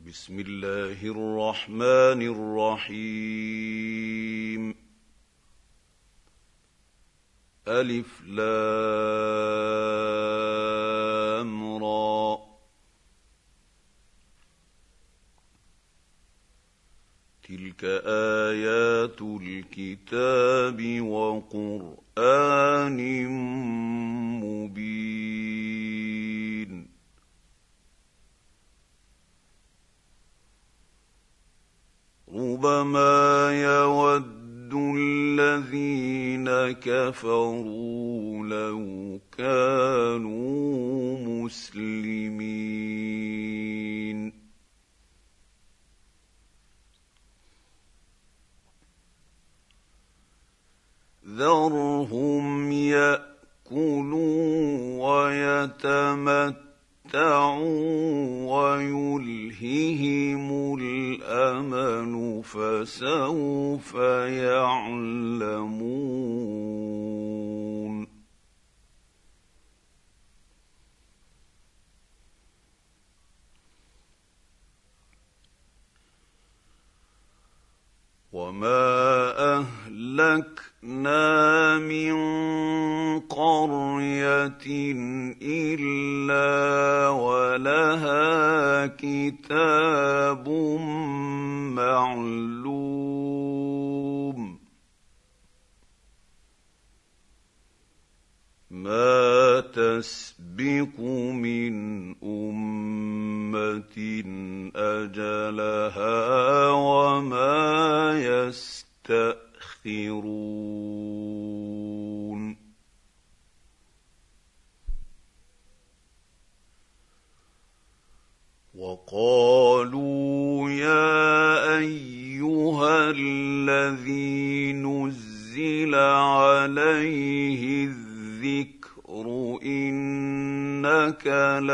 بسم الله الرحمن الرحيم. ألف لام را. تلك آيات الكتاب وقرآن مبين. ربما يود الذين كفروا لو كانوا مسلمين. ذرهم يأكلوا ويتمتعوا ويلههم الأمل فسوف يعلمون. وما أهلكنا من قرية إلا ولها كتاب معلوم. ما تسبق من أمة أجلها وما يستأخرون. وقالوا يا أيها الذي نزل عليه الذكر إنك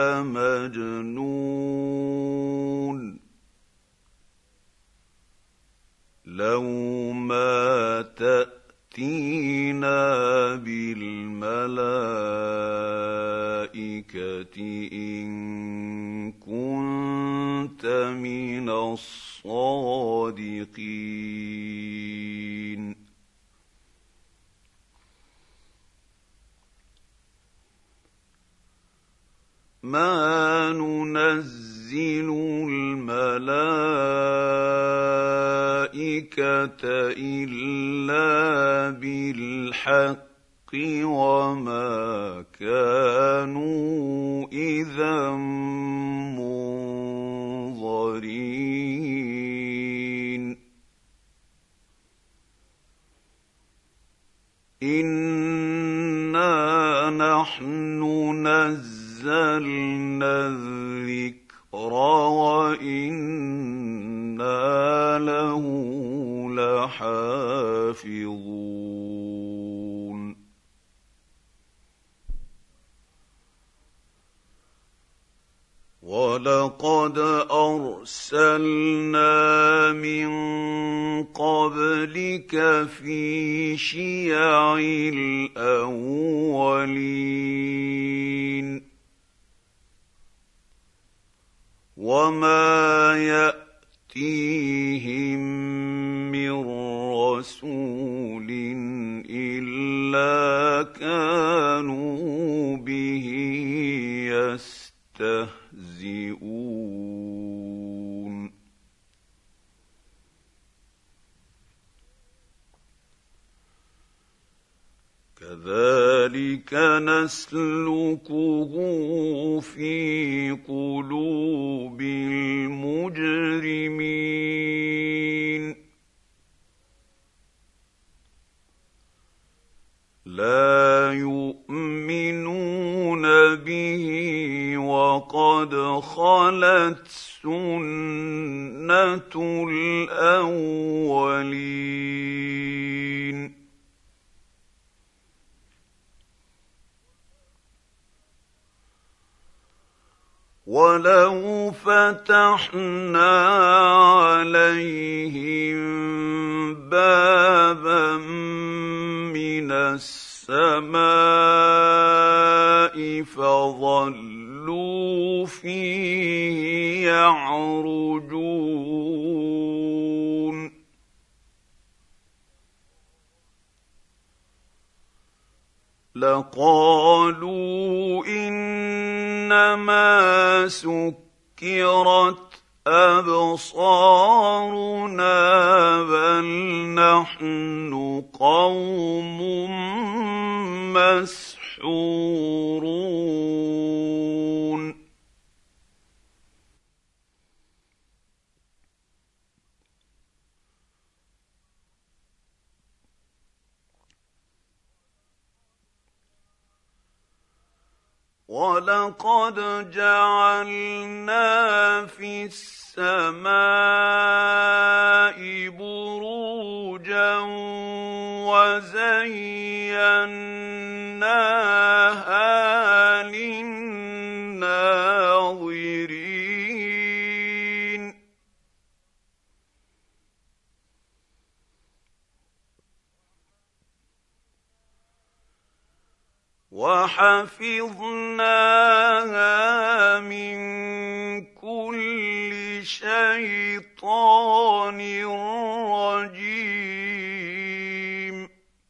لمجنون. لو ما تأتينا بالملائكة إن كنت من الصادقين. ما ننزل الملائكة إلا بالحق وما كانوا إذا منظرين. إنا نحن نزلنا الذكر وإنا له لحافظون. ولقد أرسلنا من قبلك في شيع الأولين وما يأتيهم من رسول إلا كانوا به يستهزئون. كذلك نسلكه في قلوب المجرمين. لا يؤمنون به وقد خلت سنة الأولين. ولو فتحنا عليهم بابا من السماء فظلوا فيه يعرجون لقالوا إنما سكرت أبصارنا بل نحن قوم مسحورون وَلَقَدْ جَعَلْنَا فِي السَّمَاءِ بُرُوجًا وَزَيَّنَّاهَا لِلنَّاظِرِينَ وَحَفِظْنَاهَا مِن كُلِّ شَيْطَانٍ رَّجِيمٍ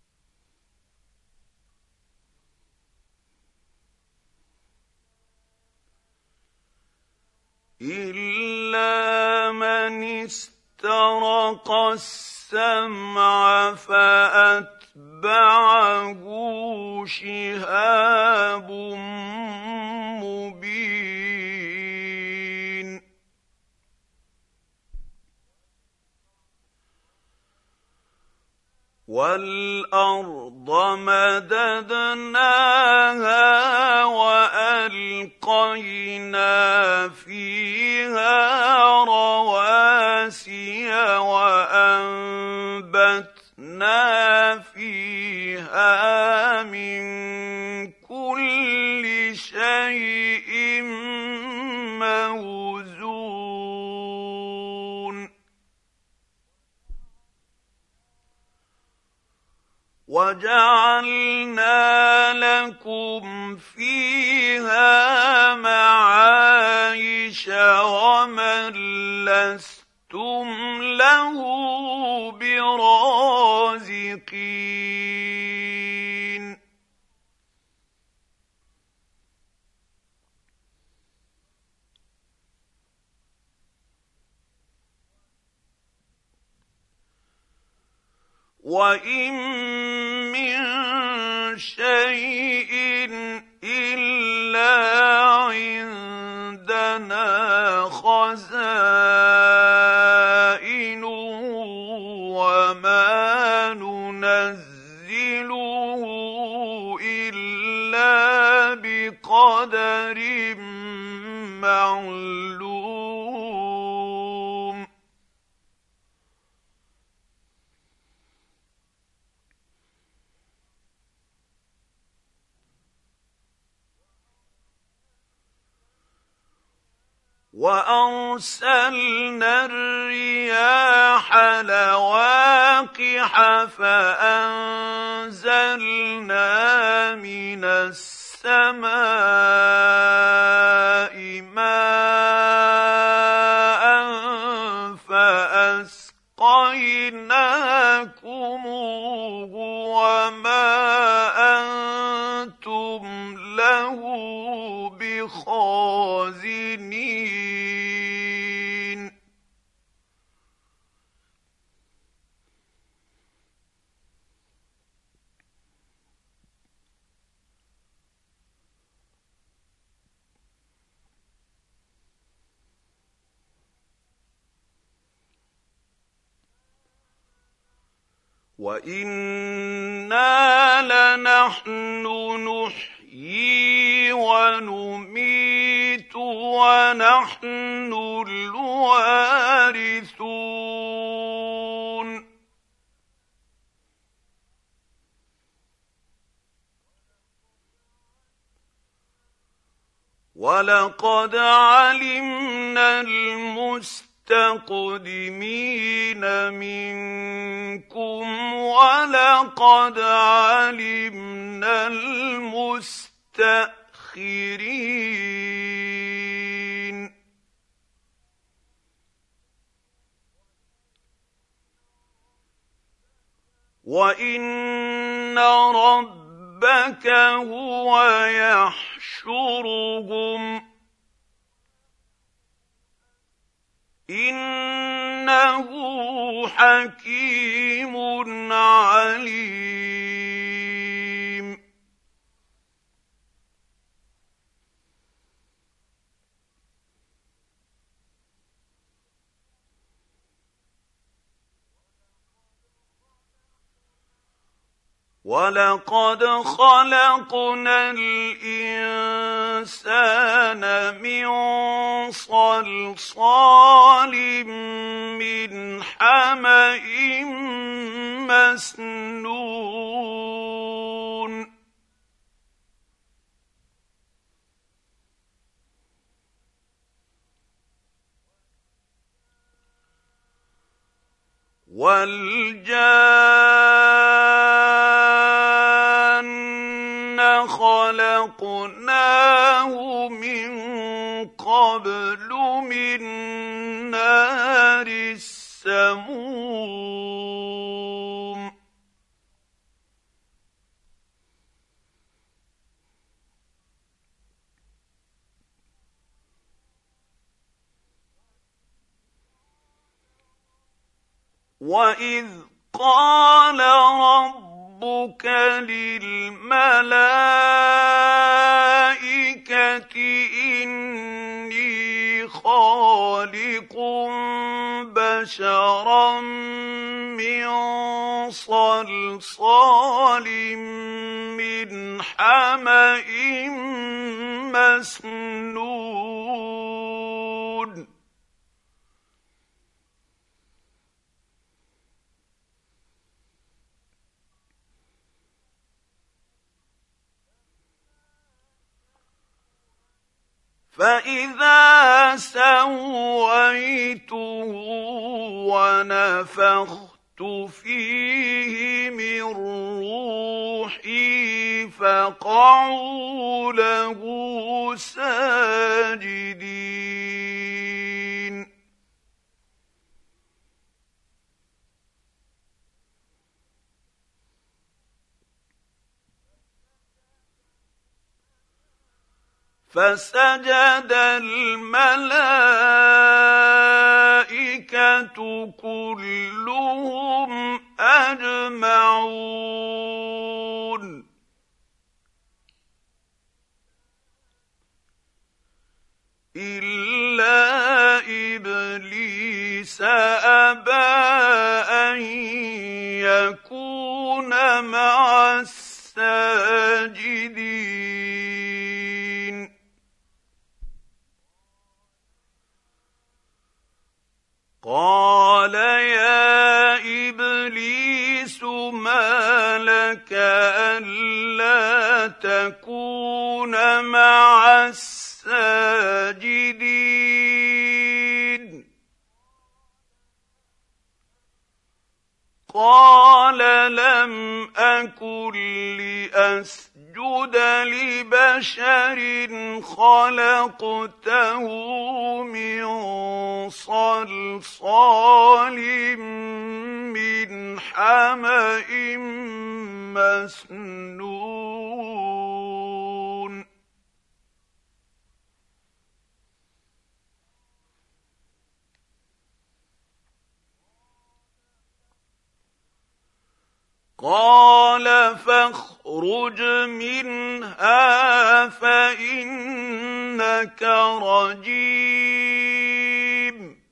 إِلَّا مَنِ اسْتَرَقَ السَّمْعَ فَأَتْبَعَهُ شِهَابٌ مُّبِينٌ وَالْأَرْضَ مَدَدْنَاهَا وَأَلْقَيْنَا فِيهَا رَوَاسِيَ وَأَنبَتْنَا فِيهَا مِن كُلِّ شَيْءٍ مَّوْزُونٍ وَجَعَلْنَا لَكُمْ فِيهَا مَعَايِشَ وَمَن لَّسْتُمْ لَهُ بِرَازِقِينَ وَإِن مِّن شَيْءٍ إِلَّا عِندَنَا خَزَائِنُهُ وَمَا نُنَزِّلُهُ إِلَّا بِقَدَرٍ مَّعْلُومٍ وَأَرْسَلْنَا الرِّيَاحَ لَوَاقِحَ فَأَنزَلْنَا مِنَ السَّمَاءِ مَاءً فَأَسْقَيْنَاكُمُوهُ وَمَا أَنتُمْ لَهُ بِخَازِنِينَ وَإِنَّا لَنَحْنُ نُحْيِي وَنُمِيتُ وَنَحْنُ الْوَارِثُونَ وَلَقَدْ عَلِمْنَا الْمُسْتَقْدِمِينَ مِنكُمْ وَلَقَدْ عَلِمْنَا الْمُسْتَأْخِرِينَ وان ربك هو يحشرهم انه حكيم عليم ولقد خلقنا الانسان من صلصال من حمأ مسنون والجان خلقناه من قبل من نار السموم وَإِذْ قَالَ رَبُّكَ لِلْمَلَائِكَةِ إِنِّي خَالِقٌ بَشَرًا مِّن صَلْصَالٍ مِّنْ حَمَإٍ مسنون فإذا سويته ونفخت فيه من روحي فقعوا له ساجدين فسجد الملائكة كلهم أجمعون إلا إبليس أبى أن يكون مع الساجدين قال يا إبليس ما لك ألا تكون مع الساجدين قال لم أكن لأسجد لبشر خلقته من صلصال من حمأ مسنون قال فاخرج منها فإنك رجيم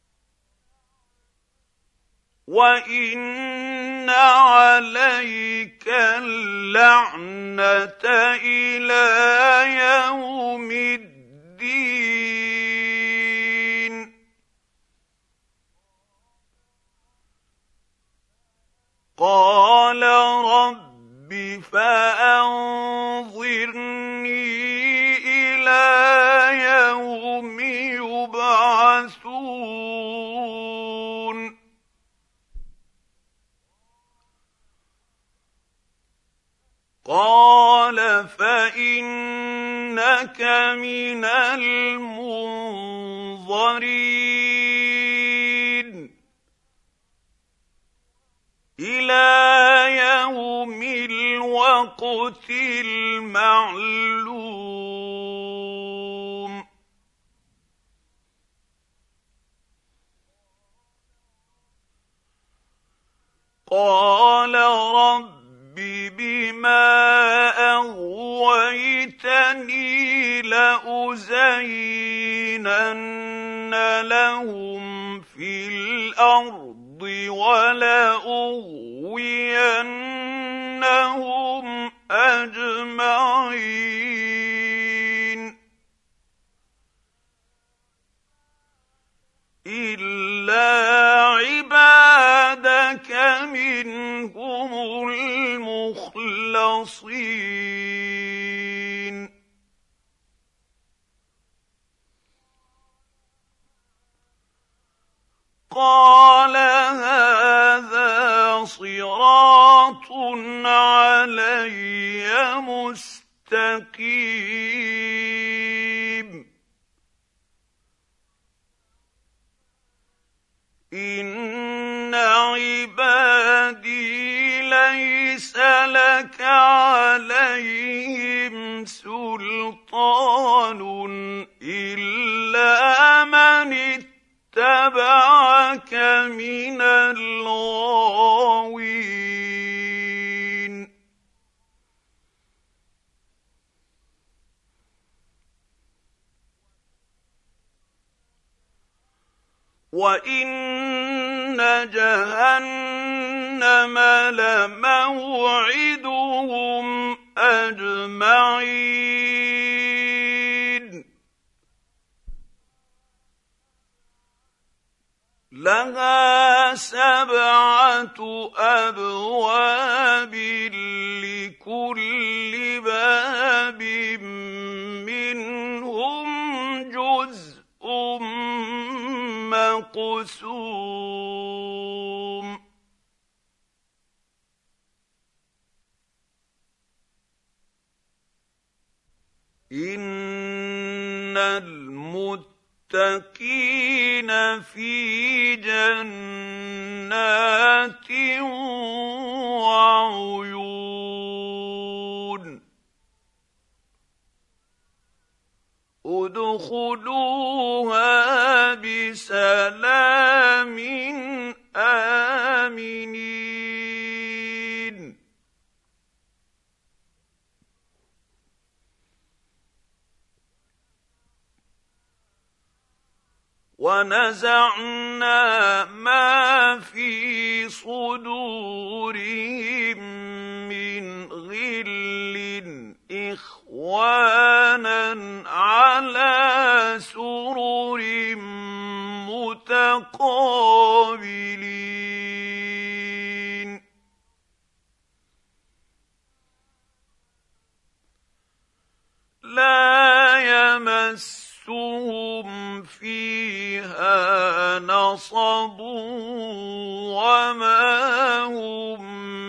وإن عليك اللعنة إلى يوم الدين قال رب فأنظرني إلى يوم يبعثون قال فإنك من المنظرين إلى الوقت المعلوم قال رب بما أغويتني لأزينن لهم في الأرض ولأغوينهم أجمعين إلا عبادك منهم المخلصين قال هذا صراط علي مستقيم إن عبادي ليس لك عليهم سلطان إلا من اتبعك من الغاوين وإن جهنم لموعدهم أجمعين لها 7 أبواب لكل باب منهم جزء مقسوم إن المتقين في جنات وعيون ادخلوها بسلام آمنين ونزعنا ما في صدورهم من غل إخوانا على سرر متقابلين لا يمسهم فيها نصب وما هم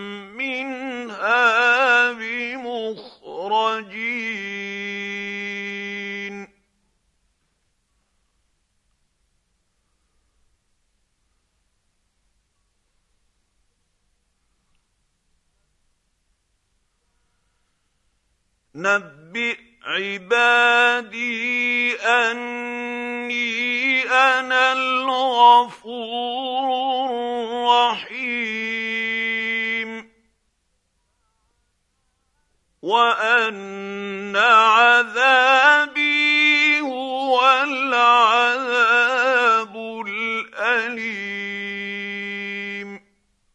منها بمخرجين نبئ عبادي أني أنا الغفور الرحيم وأن عذابي هو العذاب الأليم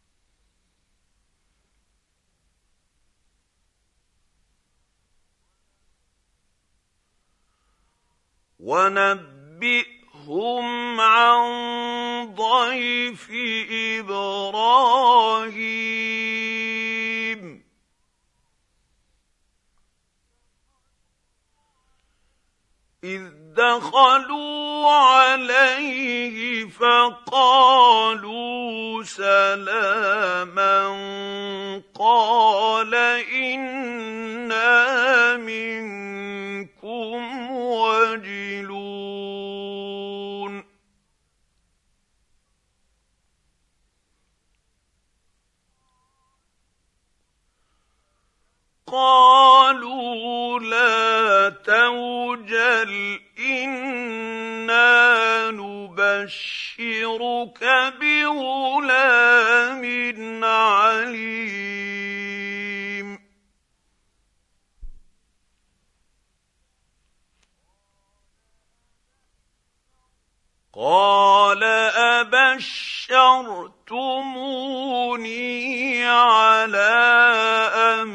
ونبئهم عن ضيف إبراهيم إذ دخلوا عليه فقالوا سلاما قال إنا منكم وجلون قالوا لا توجل إنا نبشرك بغلام عليم قال أبشرتموني على أن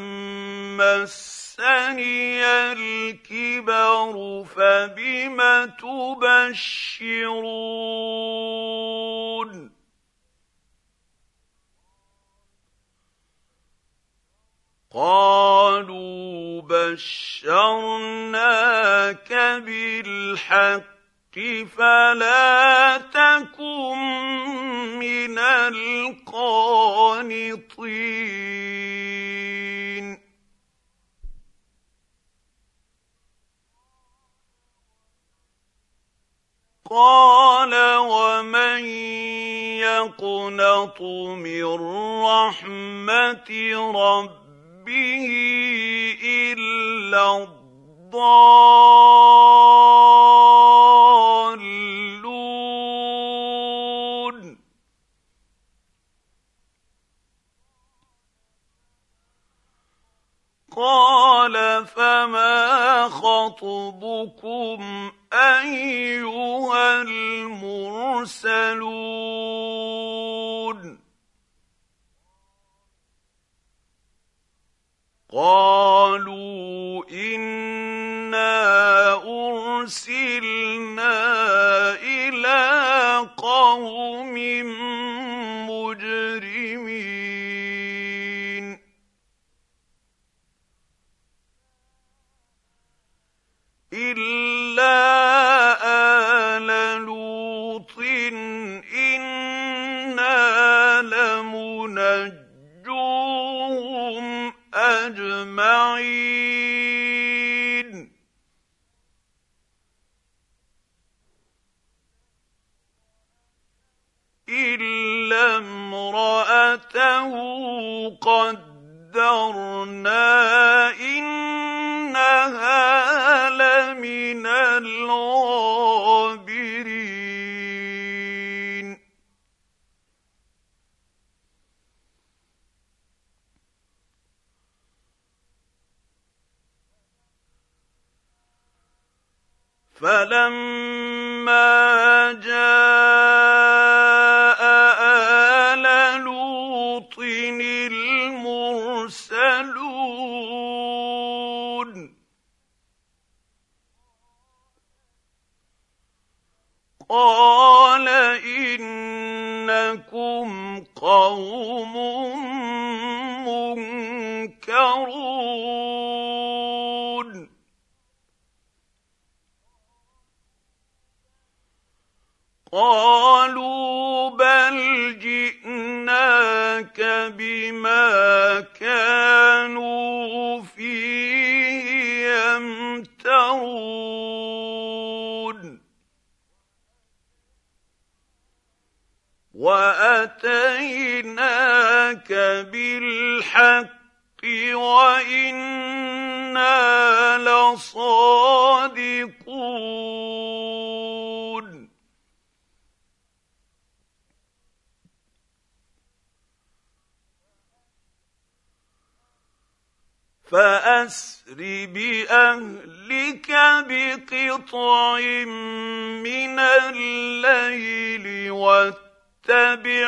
مسني الكبر فبم تبشرون قالوا بشرناك بالحق فلا تكن من القانطين قال ومن يقنط من رحمة ربه إلا الضالون قال فما خطبكم أيها المرسلون قالوا إنا أرسلنا إلى قوم مجرمين إلا آل لوط إنا لمنجوهم أجمعين إلا امرأته قدرنا إنها لمن الغابرين فلما جاء آل لوط المرسلون قال إنكم قوم منكرون قالوا بل جئناك بما كانوا فيه يمترون وأتيناك بالحق وإنا لصادقون فأسر بأهلك بقطع من الليل واتبع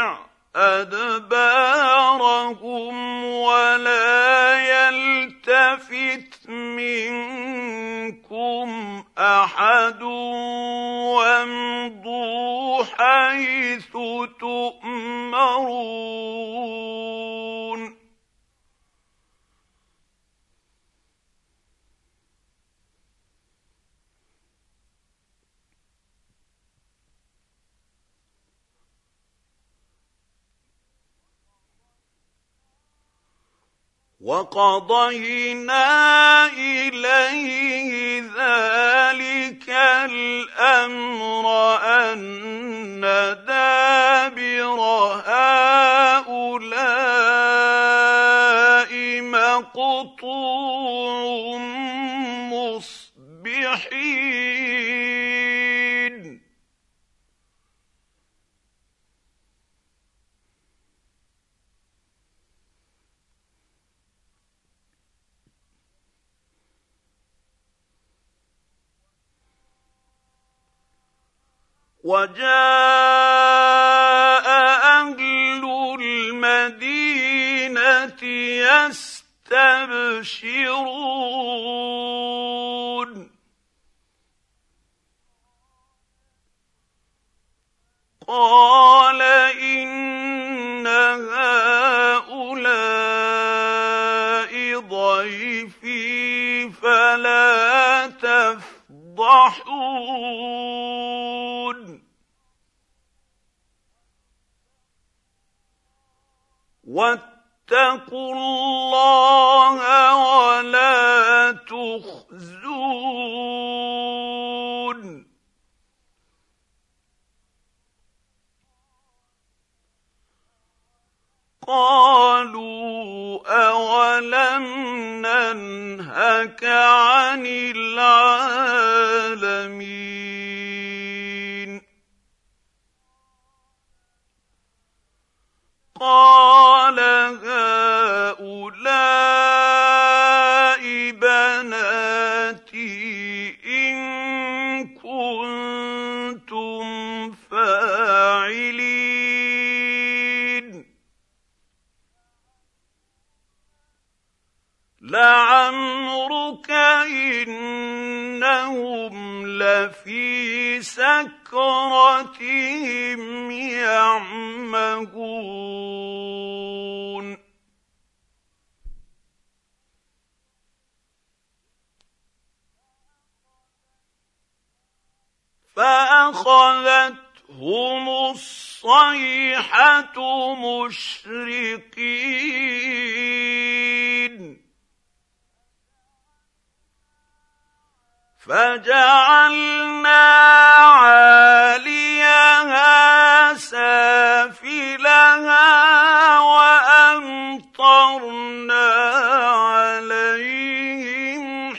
أدبارهم ولا يلتفت منكم أحد وامضوا حيث تؤمرون وقضينا إليه ذلك الأمر أن دابر هؤلاء مقطوع قطوع مصبحين وجاء أهل المدينة يستبشرون قال إن هؤلاء ضيفي فلا تفضحون واتقوا الله ولا تخزون قالوا أولم ننهك عن العالمين قال هؤلاء بناتي إن كنتم فاعلين لعمرك إنهم لفي سكرتهم يعمهون فأخذتهم الصيحة مشرقين فجعلنا عاليها سافلها وأمطرنا عليهم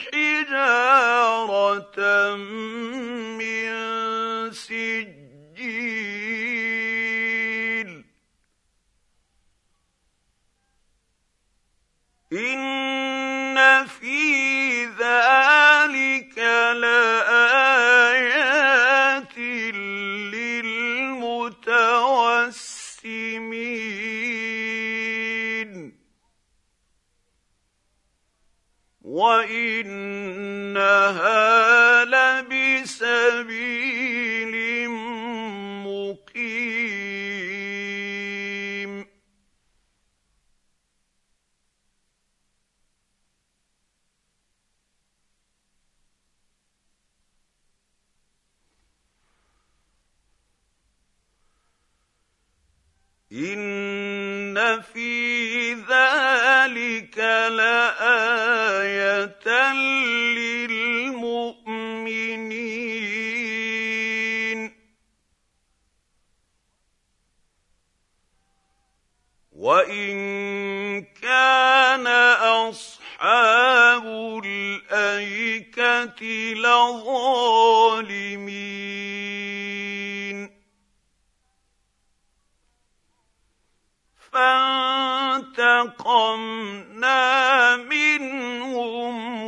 حجارة من سجيل إن في ذلك لآيات للمتوسمين وإنها لبسبيل مقيم إن في ذلك لآية للمؤمنين وإن كان أصحاب الأيكة لظالمين فانتقمنا منهم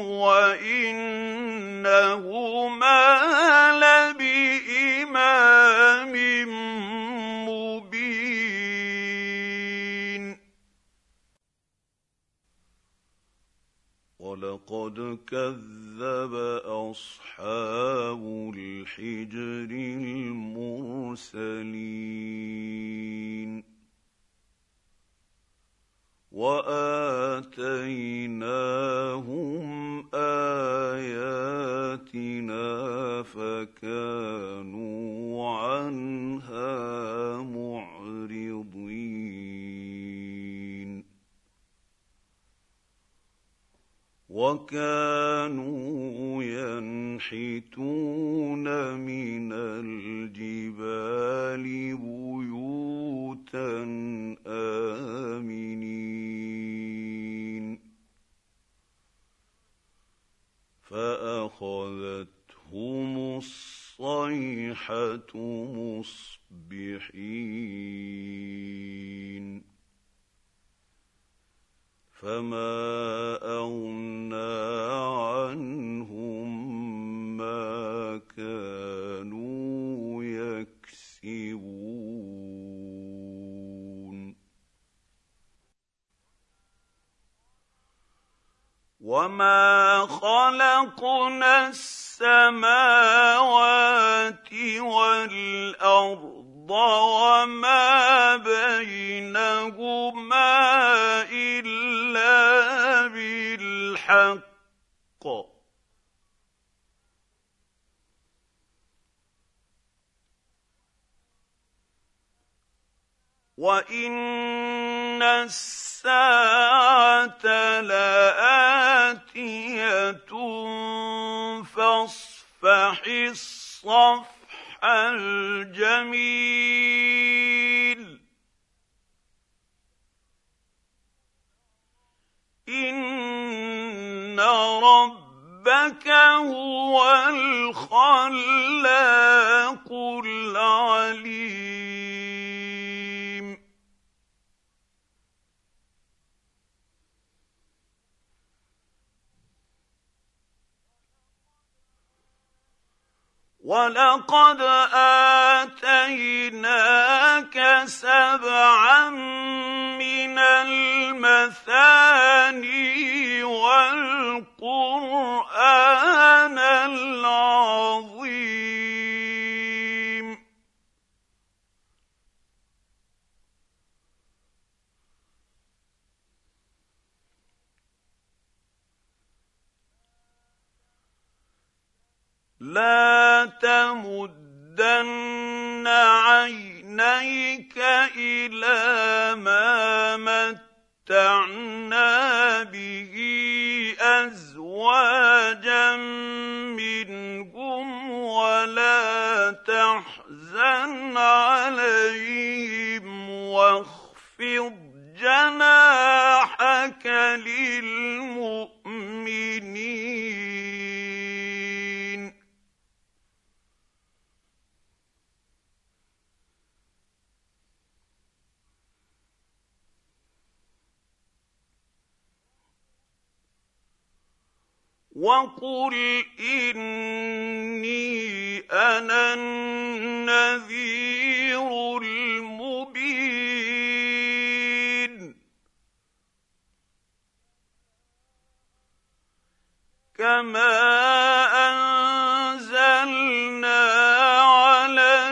وإنهما لبإمام مبين ولقد كذب أصحاب الحجر المرسلين وآتيناهم آياتنا فكانوا عنها معرضين وكانوا ينحتون من الجبال بيوتا آمنين مصبحين فما أغنى عنهم ما كانوا يكسبون وما خلقنا السماوات والأرض وما بينهما إلا بالحق وإن الساعة لآتية فاصفح الصفح الجميل إن ربك هو الخلاق العليم وَلَقَدْ آتَيْنَاكَ سَبْعًا مِّنَ الْمَثَانِي وَالْقُرْآنَ الْعَظِيمَ لَا تَمُدَّنَّ عَيْنَيْكَ إِلَىٰ مَا مَتَّعْنَا بِهِ أَزْوَاجًا مِّنْهُمْ وَلَا تَحْزَنْ عَلَيْهِمْ وَاخْفِضْ جَنَاحَكَ لِلْمُؤْمِنِينَ وَقُلْ إِنِّي أَنَا النَّذِيرُ الْمُبِينُ كَمَا أَنزَلْنَا عَلَى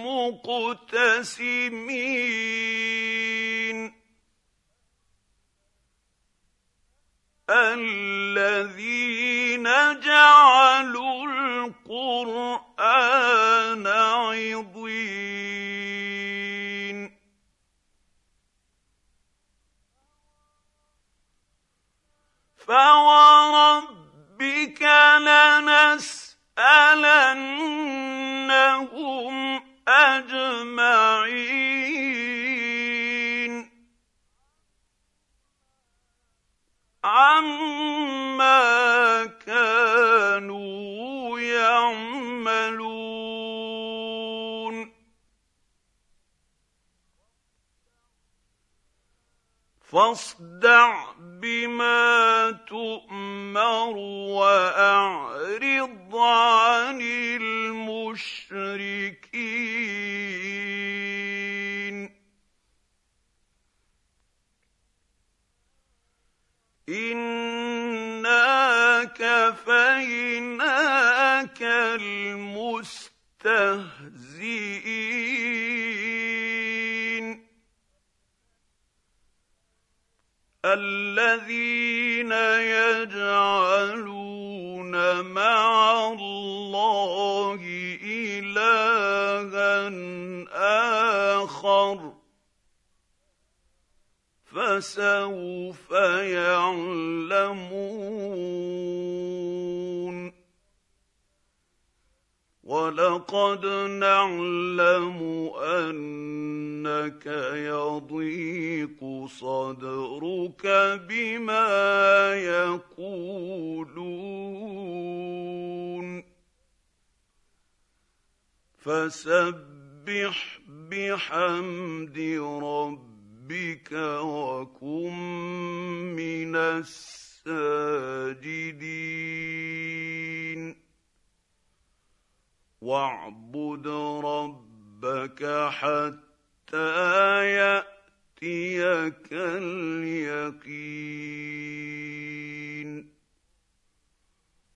الْمُقْتَسِمِينَ الَّذِينَ جَعَلُوا الْقُرْآنَ عِضِينَ فَوَرَبِّكَ لَنَسْأَلَنَّهُمْ أَجْمَعِينَ عَمَّا كَانُوا يَعْمَلُونَ فاصدع بما تؤمر وأعرض عن المشركين إنا كفيناك المستهزئين الذين يجعلون مع الله إلها آخر فسوف يعلمون وَلَقَدْ نَعْلَمُ أَنَّكَ يَضِيقُ صَدْرُكَ بِمَا يَقُولُونَ فَسَبِّحْ فسبح بحمد ربك وكن من الساجدين واعبد ربك حتى يأتيك اليقين.